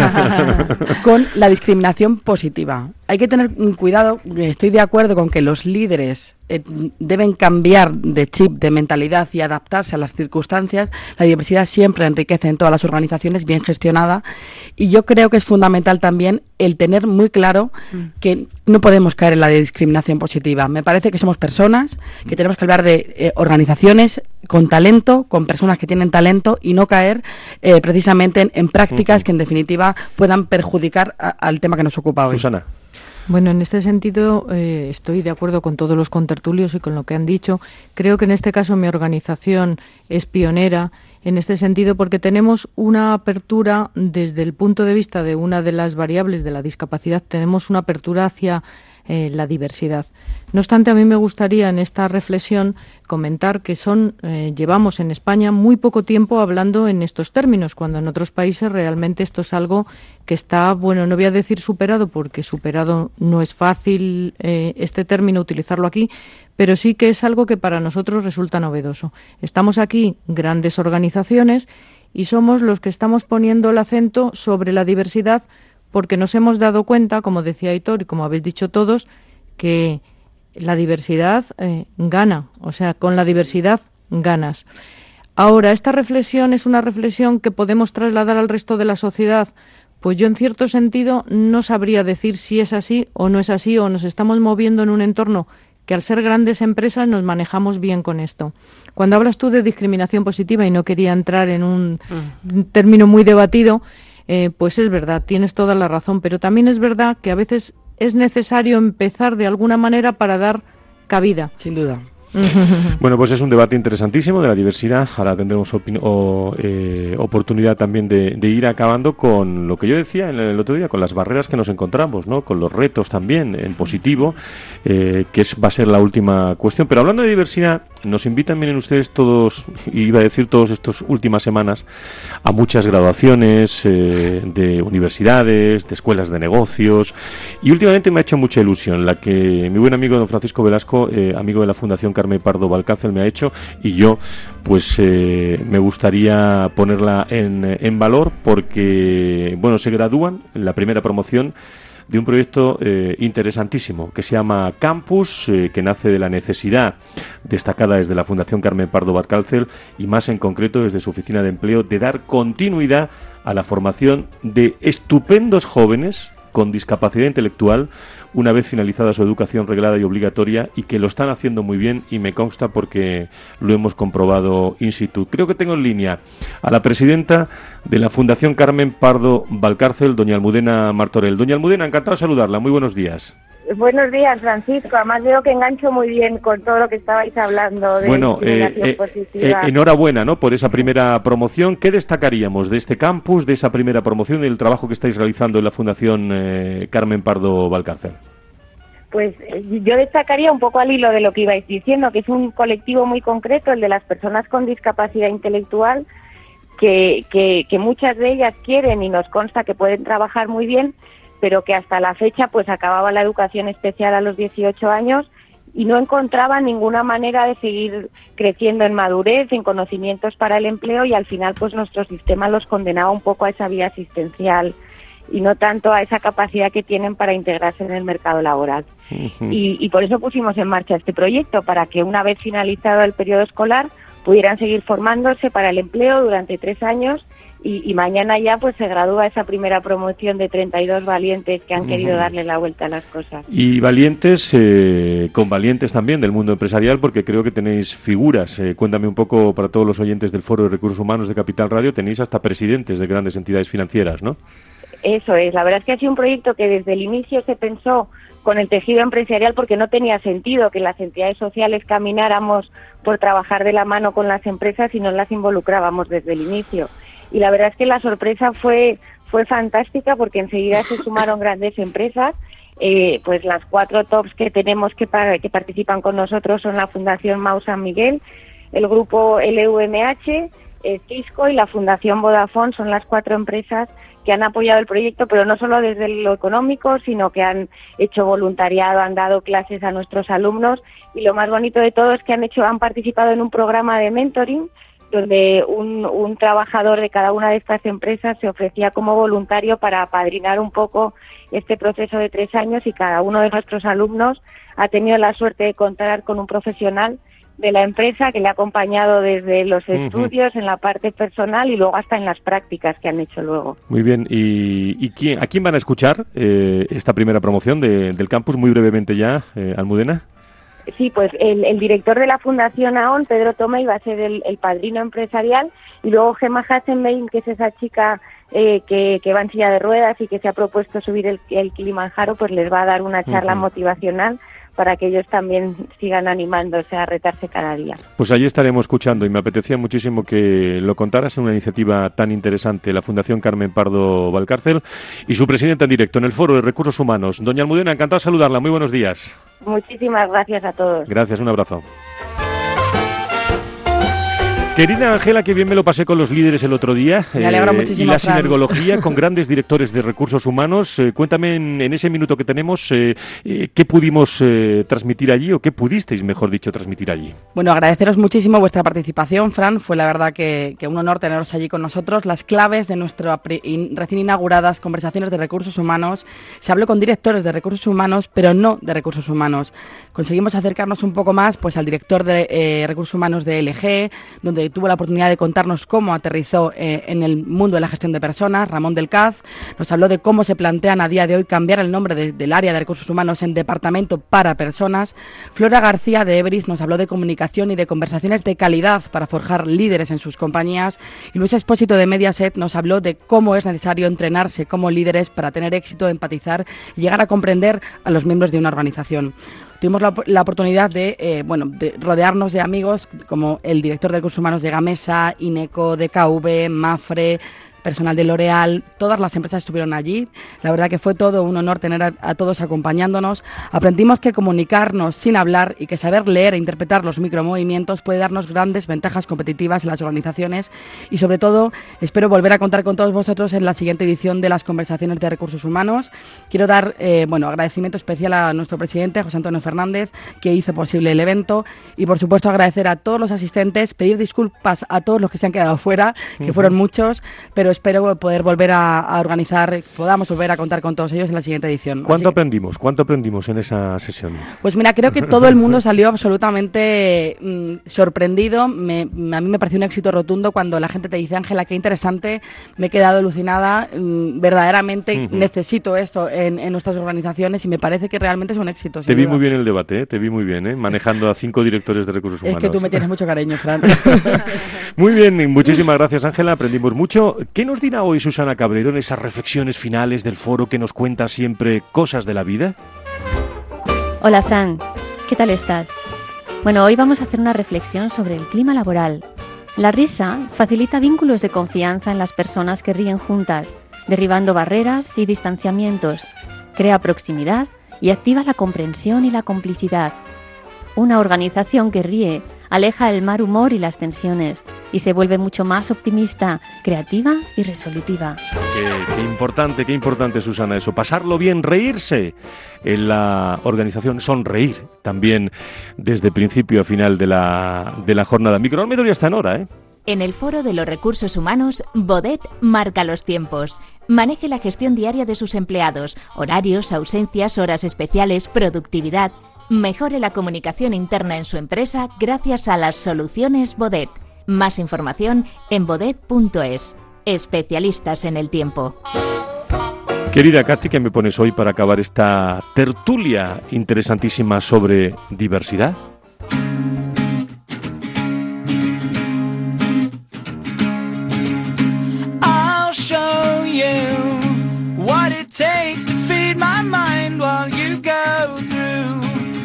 con la discriminación positiva. Hay que tener cuidado, estoy de acuerdo con que los líderes deben cambiar de chip, de mentalidad y adaptarse a las circunstancias. La diversidad siempre enriquece en todas las organizaciones, bien gestionada, y yo creo que es fundamental también el tener muy claro que no podemos caer en la discriminación positiva. Me parece que somos personas, que tenemos que hablar de organizaciones con talento, con personas que tienen talento, y no caer precisamente en prácticas que en definitiva puedan perjudicar al tema que nos ocupa hoy. Susana. Bueno, en este sentido estoy de acuerdo con todos los contertulios y con lo que han dicho. Creo que en este caso mi organización es pionera en este sentido, porque tenemos una apertura desde el punto de vista de una de las variables de la discapacidad, tenemos una apertura hacia la diversidad. No obstante, a mí me gustaría en esta reflexión comentar que llevamos en España muy poco tiempo hablando en estos términos, cuando en otros países realmente esto es algo que está, bueno, no voy a decir superado, porque superado no es fácil este término utilizarlo aquí, pero sí que es algo que para nosotros resulta novedoso. Estamos aquí grandes organizaciones y somos los que estamos poniendo el acento sobre la diversidad porque nos hemos dado cuenta, como decía Aitor y como habéis dicho todos, que la diversidad gana, o sea, con la diversidad ganas. Ahora, esta reflexión es una reflexión que podemos trasladar al resto de la sociedad. Pues yo, en cierto sentido, no sabría decir si es así o no es así, o nos estamos moviendo en un entorno que al ser grandes empresas nos manejamos bien con esto. Cuando hablas tú de discriminación positiva, y no quería entrar en un término muy debatido, pues es verdad, tienes toda la razón, pero también es verdad que a veces es necesario empezar de alguna manera para dar cabida. Sin duda. Bueno, pues es un debate interesantísimo de la diversidad. Ahora tendremos oportunidad también de ir acabando con lo que yo decía el otro día, con las barreras que nos encontramos, ¿no? Con los retos también en positivo, va a ser la última cuestión. Pero hablando de diversidad, nos invitan, miren ustedes, todos, iba a decir todas estas últimas semanas, a muchas graduaciones de universidades, de escuelas de negocios, y últimamente me ha hecho mucha ilusión la que mi buen amigo don Francisco Velasco, amigo de la Fundación Carmen Pardo Valcárcel, me ha hecho, y yo pues me gustaría ponerla en valor porque, bueno, se gradúan en la primera promoción de un proyecto interesantísimo que se llama Campus, que nace de la necesidad destacada desde la Fundación Carmen Pardo Valcárcel y más en concreto desde su oficina de empleo de dar continuidad a la formación de estupendos jóvenes con discapacidad intelectual una vez finalizada su educación reglada y obligatoria, y que lo están haciendo muy bien, y me consta porque lo hemos comprobado in situ. Creo que tengo en línea a la presidenta de la Fundación Carmen Pardo Valcárcel, doña Almudena Martorell. Doña Almudena, encantado de saludarla. Muy buenos días. Buenos días, Francisco. Además veo que engancho muy bien con todo lo que estabais hablando de discriminación positiva. Enhorabuena, ¿no?, por esa primera promoción. ¿Qué destacaríamos de este campus, de esa primera promoción y del trabajo que estáis realizando en la Fundación Carmen Pardo Valcárcel? Pues yo destacaría un poco al hilo de lo que ibais diciendo, que es un colectivo muy concreto, el de las personas con discapacidad intelectual, que muchas de ellas quieren y nos consta que pueden trabajar muy bien, pero que hasta la fecha pues acababa la educación especial a los 18 años y no encontraban ninguna manera de seguir creciendo en madurez, en conocimientos para el empleo, y al final pues nuestro sistema los condenaba un poco a esa vía asistencial y no tanto a esa capacidad que tienen para integrarse en el mercado laboral. Y por eso pusimos en marcha este proyecto, para que una vez finalizado el periodo escolar pudieran seguir formándose para el empleo durante 3 años. Y mañana ya pues se gradúa esa primera promoción de 32 valientes que han querido darle la vuelta a las cosas. Y valientes, con valientes también del mundo empresarial, porque creo que tenéis figuras. Cuéntame un poco, para todos los oyentes del Foro de Recursos Humanos de Capital Radio, tenéis hasta presidentes de grandes entidades financieras, ¿no? Eso es, la verdad es que ha sido un proyecto que desde el inicio se pensó con el tejido empresarial, porque no tenía sentido que las entidades sociales camináramos por trabajar de la mano con las empresas y no las involucrábamos desde el inicio. Y la verdad es que la sorpresa fue fantástica, porque enseguida se sumaron grandes empresas. Pues las 4 tops que tenemos que participan con nosotros son la Fundación Mau San Miguel, el grupo LVMH, Cisco y la Fundación Vodafone. Son las 4 empresas que han apoyado el proyecto, pero no solo desde lo económico, sino que han hecho voluntariado, han dado clases a nuestros alumnos, y lo más bonito de todo es que han participado en un programa de mentoring, donde un trabajador de cada una de estas empresas se ofrecía como voluntario para apadrinar un poco este proceso de 3 años, y cada uno de nuestros alumnos ha tenido la suerte de contar con un profesional de la empresa que le ha acompañado desde los estudios, en la parte personal y luego hasta en las prácticas que han hecho luego. Muy bien, ¿y a quién van a escuchar esta primera promoción del campus? Muy brevemente ya, Almudena. Sí, pues el director de la Fundación AON, Pedro Tomei, va a ser el padrino empresarial, y luego Gemma Hassenbein, que es esa chica que va en silla de ruedas y que se ha propuesto subir el Kilimanjaro, pues les va a dar una charla motivacional para que ellos también sigan animándose a retarse cada día. Pues allí estaremos escuchando, y me apetecía muchísimo que lo contaras en una iniciativa tan interesante, la Fundación Carmen Pardo Valcárcel y su presidenta en directo en el Foro de Recursos Humanos. Doña Almudena, encantado de saludarla. Muy buenos días. Muchísimas gracias a todos. Gracias, un abrazo. Querida Ángela, que bien me lo pasé con los líderes el otro día. Me alegra muchísimo, y la Fran. sinergología con grandes directores de recursos humanos. Cuéntame en ese minuto que tenemos, ¿qué pudimos transmitir allí o qué pudisteis, mejor dicho, transmitir allí? Bueno, agradeceros muchísimo vuestra participación, Fran. Fue la verdad que un honor teneros allí con nosotros. Las claves de nuestras recién inauguradas conversaciones de recursos humanos. Se habló con directores de recursos humanos, pero no de recursos humanos. Conseguimos acercarnos un poco más pues al director de recursos humanos de LG, donde tuvo la oportunidad de contarnos cómo aterrizó en el mundo de la gestión de personas. Ramón del Caz nos habló de cómo se plantean a día de hoy cambiar el nombre del área de recursos humanos en Departamento para Personas. Flora García de Everis nos habló de comunicación y de conversaciones de calidad para forjar líderes en sus compañías. Y Luis Expósito de Mediaset nos habló de cómo es necesario entrenarse como líderes para tener éxito, empatizar y llegar a comprender a los miembros de una organización. Tuvimos la oportunidad de rodearnos de amigos como el director de recursos humanos de Gamesa, Ineco, DKV, Mafre, personal de L'Oréal. Todas las empresas estuvieron allí. La verdad que fue todo un honor tener a todos acompañándonos. Aprendimos que comunicarnos sin hablar y que saber leer e interpretar los micromovimientos puede darnos grandes ventajas competitivas en las organizaciones y, sobre todo, espero volver a contar con todos vosotros en la siguiente edición de las conversaciones de recursos humanos. Quiero dar agradecimiento especial a nuestro presidente, José Antonio Fernández, que hizo posible el evento, y, por supuesto, agradecer a todos los asistentes, pedir disculpas a todos los que se han quedado fuera, que fueron muchos, pero espero poder volver a organizar, podamos volver a contar con todos ellos en la siguiente edición. ¿Cuánto aprendimos en esa sesión? Pues mira, creo que todo el mundo salió absolutamente sorprendido. A mí me pareció un éxito rotundo cuando la gente te dice: Ángela, qué interesante, me he quedado alucinada, verdaderamente necesito esto en nuestras organizaciones, y me parece que realmente es un éxito. Te vi muy bien el debate, te vi muy bien, manejando a 5 directores de recursos humanos. Es que tú me tienes mucho cariño, Fran. Muy bien, muchísimas gracias, Ángela, aprendimos mucho. ¿Qué nos dirá hoy Susana Cabrero en esas reflexiones finales del foro que nos cuenta siempre cosas de la vida? Hola, Fran, ¿qué tal estás? Bueno, hoy vamos a hacer una reflexión sobre el clima laboral. La risa facilita vínculos de confianza en las personas que ríen juntas, derribando barreras y distanciamientos, crea proximidad y activa la comprensión y la complicidad. Una organización que ríe aleja el mal humor y las tensiones y se vuelve mucho más optimista, creativa y resolutiva. Qué importante, Susana, eso. Pasarlo bien, reírse en la organización, sonreír también desde principio a final de la jornada. Mi cronómetro ya está en hora, ¿eh? En el Foro de los Recursos Humanos, Bodet marca los tiempos. Maneje la gestión diaria de sus empleados, horarios, ausencias, horas especiales, productividad. Mejore la comunicación interna en su empresa gracias a las soluciones Bodet. Más información en bodet.es. Especialistas en el tiempo. Querida Katy, ¿qué me pones hoy para acabar esta tertulia interesantísima sobre diversidad? I'll show you what it takes to feed my mind while you go through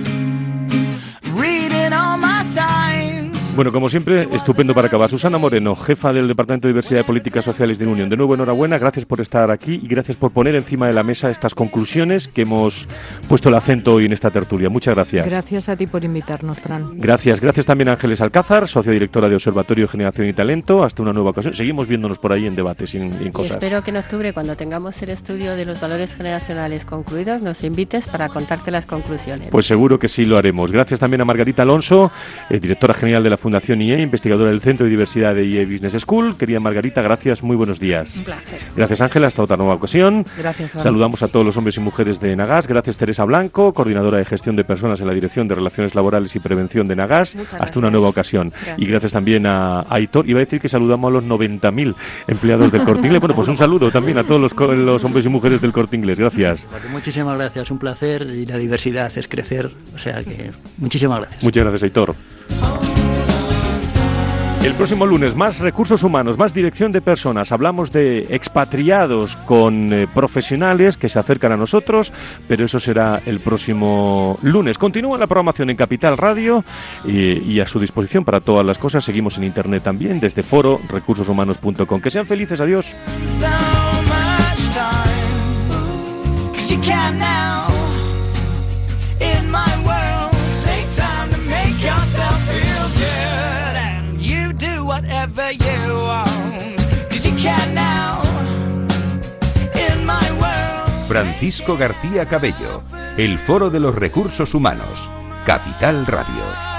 reading all my signs. Bueno, como siempre, estupendo para acabar. Susana Moreno, jefa del Departamento de Diversidad y Políticas Sociales de Unión. De nuevo, enhorabuena, gracias por estar aquí y gracias por poner encima de la mesa estas conclusiones que hemos puesto el acento hoy en esta tertulia. Muchas gracias. Gracias a ti por invitarnos, Fran. Gracias también a Ángeles Alcázar, socia directora de Observatorio Generación y Talento. Hasta una nueva ocasión. Seguimos viéndonos por ahí en debates y en cosas. Y espero que en octubre, cuando tengamos el estudio de los valores generacionales concluidos, nos invites para contarte las conclusiones. Pues seguro que sí lo haremos. Gracias también a Margarita Alonso, directora general de la Fundación IE, investigadora del Centro de Diversidad de IE Business School. Querida Margarita, gracias, muy buenos días. Un placer. Gracias, Ángela, hasta otra nueva ocasión. Gracias, Fran. Saludamos a todos los hombres y mujeres de Nagas. Gracias, Teresa Blanco, coordinadora de gestión de personas en la Dirección de Relaciones Laborales y Prevención de Nagas. Hasta una nueva ocasión. Gracias. Y gracias también a Aitor. Iba a decir que saludamos a los 90.000 empleados del Corte Inglés. Bueno, pues un saludo también a todos los hombres y mujeres del Corte Inglés. Gracias. Muchísimas gracias, un placer, y la diversidad es crecer, o sea que muchísimas gracias. Muchas gracias, Aitor. El próximo lunes, más recursos humanos, más dirección de personas. Hablamos de expatriados con profesionales que se acercan a nosotros, pero eso será el próximo lunes. Continúa la programación en Capital Radio y a su disposición para todas las cosas. Seguimos en internet también desde foro recursoshumanos.com. Que sean felices, adiós. Francisco García Cabello, el Foro de los Recursos Humanos, Capital Radio.